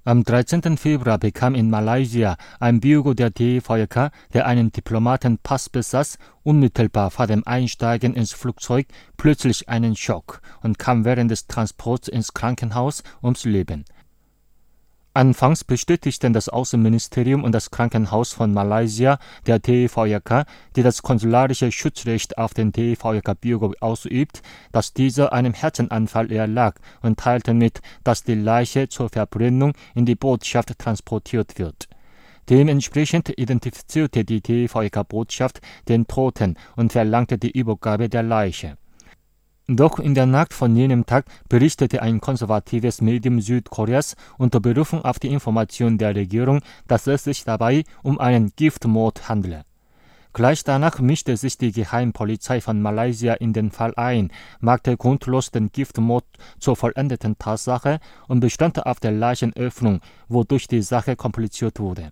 Am 13. Februar bekam in Malaysia ein Bürger der DVJK, der einen Diplomatenpass besaß, unmittelbar vor dem Einsteigen ins Flugzeug plötzlich einen Schock und kam während des Transports ins Krankenhaus ums Leben. Anfangs bestätigten das Außenministerium und das Krankenhaus von Malaysia der DVJK, die das konsularische Schutzrecht auf den DVJK-Bürger ausübt, dass dieser einem Herzenanfall erlag und teilten mit, dass die Leiche zur Verbrennung in die Botschaft transportiert wird. Dementsprechend identifizierte die DVJK-Botschaft den Toten und verlangte die Übergabe der Leiche. Doch in der Nacht von jenem Tag berichtete ein konservatives Medium Südkoreas unter Berufung auf die Information der Regierung, dass es sich dabei um einen Giftmord handle. Gleich danach mischte sich die Geheimpolizei von Malaysia in den Fall ein, machte grundlos den Giftmord zur vollendeten Tatsache und bestand auf der Leichenöffnung, wodurch die Sache kompliziert wurde.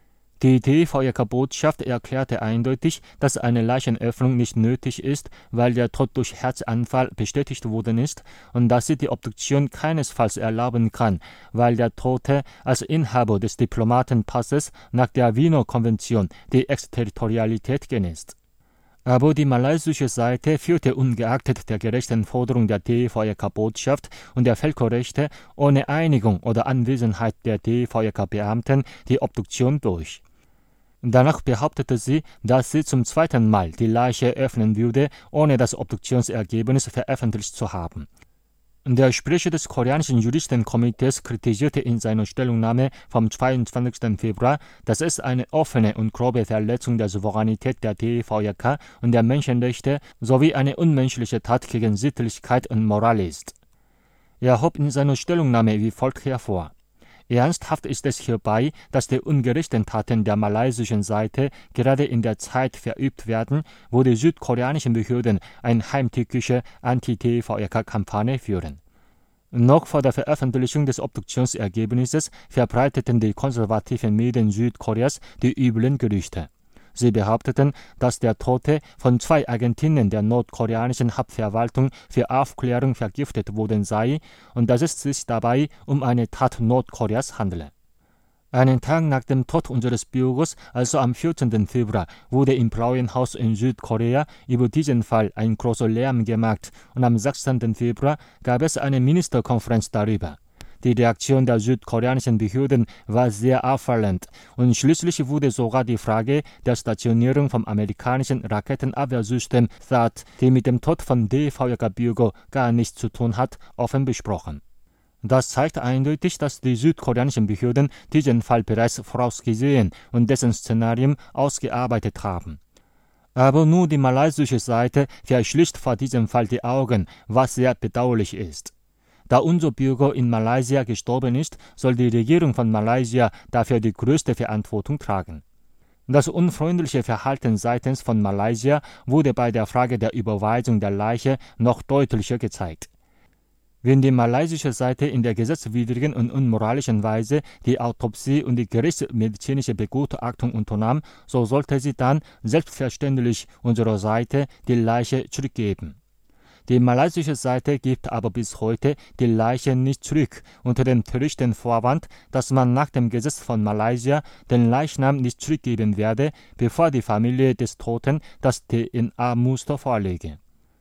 Die DVJK-Botschaft erklärte eindeutig, dass eine Leichenöffnung nicht nötig ist, weil der Tod durch Herzanfall bestätigt worden ist und dass sie die Obduktion keinesfalls erlauben kann, weil der Tote als Inhaber des Diplomatenpasses nach der Wiener Konvention die Exterritorialität genießt. Aber die malaysische Seite führte ungeachtet der gerechten Forderung der DVJK-Botschaft und der Völkerrechte ohne Einigung oder Anwesenheit der DVJK-Beamten die Obduktion durch. Danach behauptete sie, dass sie zum zweiten Mal die Leiche öffnen würde, ohne das Obduktionsergebnis veröffentlicht zu haben. Der Sprecher des koreanischen Juristenkomitees kritisierte in seiner Stellungnahme vom 22. Februar, dass es eine offene und grobe Verletzung der Souveränität der DVJK und der Menschenrechte sowie eine unmenschliche Tat gegen Sittlichkeit und Moral ist. Er hob in seiner Stellungnahme wie folgt hervor: Ernsthaft ist es hierbei, dass die ungerechten Taten der malaysischen Seite gerade in der Zeit verübt werden, wo die südkoreanischen Behörden eine heimtückische Anti-DVJK-Kampagne führen. Noch vor der Veröffentlichung des Obduktionsergebnisses verbreiteten die konservativen Medien Südkoreas die üblen Gerüchte. Sie behaupteten, dass der Tote von 2 Agentinnen der nordkoreanischen Hauptverwaltung für Aufklärung vergiftet worden sei und dass es sich dabei um eine Tat Nordkoreas handele. Einen Tag nach dem Tod unseres Bürgers, also am 14. Februar, wurde im Blauen Haus in Südkorea über diesen Fall ein großer Lärm gemacht und am 16. Februar gab es eine Ministerkonferenz darüber. Die Reaktion der südkoreanischen Behörden war sehr auffallend und schließlich wurde sogar die Frage der Stationierung vom amerikanischen Raketenabwehrsystem THAAD, die mit dem Tod von DVJK-Bürger gar nichts zu tun hat, offen besprochen. Das zeigt eindeutig, dass die südkoreanischen Behörden diesen Fall bereits vorausgesehen und dessen Szenarium ausgearbeitet haben. Aber nur die malaysische Seite verschließt vor diesem Fall die Augen, was sehr bedauerlich ist. Da unser Bürger in Malaysia gestorben ist, soll die Regierung von Malaysia dafür die größte Verantwortung tragen. Das unfreundliche Verhalten seitens von Malaysia wurde bei der Frage der Überweisung der Leiche noch deutlicher gezeigt. Wenn die malaysische Seite in der gesetzwidrigen und unmoralischen Weise die Autopsie und die gerichtsmedizinische Begutachtung unternahm, so sollte sie dann selbstverständlich unserer Seite die Leiche zurückgeben. Die malaysische Seite gibt aber bis heute die Leiche nicht zurück, unter dem törichten Vorwand, dass man nach dem Gesetz von Malaysia den Leichnam nicht zurückgeben werde, bevor die Familie des Toten das DNA-Muster vorlege.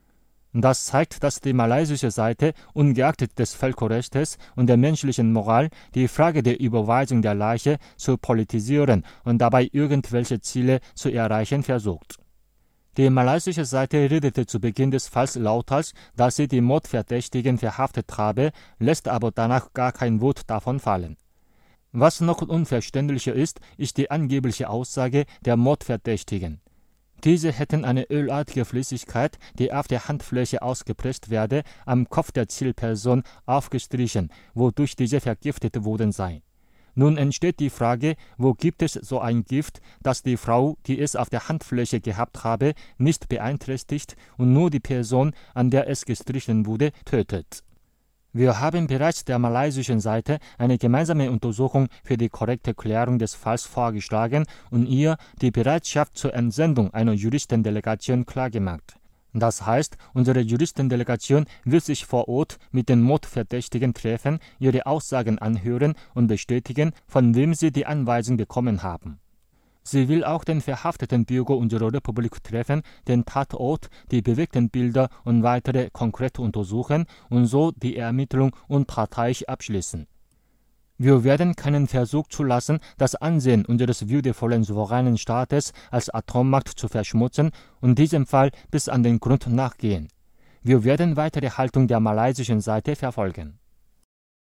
Das zeigt, dass die malaysische Seite, ungeachtet des Völkerrechts und der menschlichen Moral, die Frage der Überweisung der Leiche zu politisieren und dabei irgendwelche Ziele zu erreichen versucht. Die malaysische Seite redete zu Beginn des Falls lauthals, dass sie die Mordverdächtigen verhaftet habe, lässt aber danach gar kein Wort davon fallen. Was noch unverständlicher ist, ist die angebliche Aussage der Mordverdächtigen. Diese hätten eine ölartige Flüssigkeit, die auf der Handfläche ausgepresst werde, am Kopf der Zielperson aufgestrichen, wodurch diese vergiftet worden sei. Nun entsteht die Frage, wo gibt es so ein Gift, das die Frau, die es auf der Handfläche gehabt habe, nicht beeinträchtigt und nur die Person, an der es gestrichen wurde, tötet. Wir haben bereits der malaysischen Seite eine gemeinsame Untersuchung für die korrekte Klärung des Falls vorgeschlagen und ihr die Bereitschaft zur Entsendung einer Juristendelegation klargemacht. Das heißt, unsere Juristendelegation wird sich vor Ort mit den Mordverdächtigen treffen, ihre Aussagen anhören und bestätigen, von wem sie die Anweisung bekommen haben. Sie will auch den verhafteten Bürger unserer Republik treffen, den Tatort, die bewegten Bilder und weitere konkrete untersuchen und so die Ermittlung unparteiisch abschließen. Wir werden keinen Versuch zulassen, das Ansehen unseres würdevollen souveränen Staates als Atommacht zu verschmutzen und diesem Fall bis an den Grund nachgehen. Wir werden weiter die Haltung der malaysischen Seite verfolgen.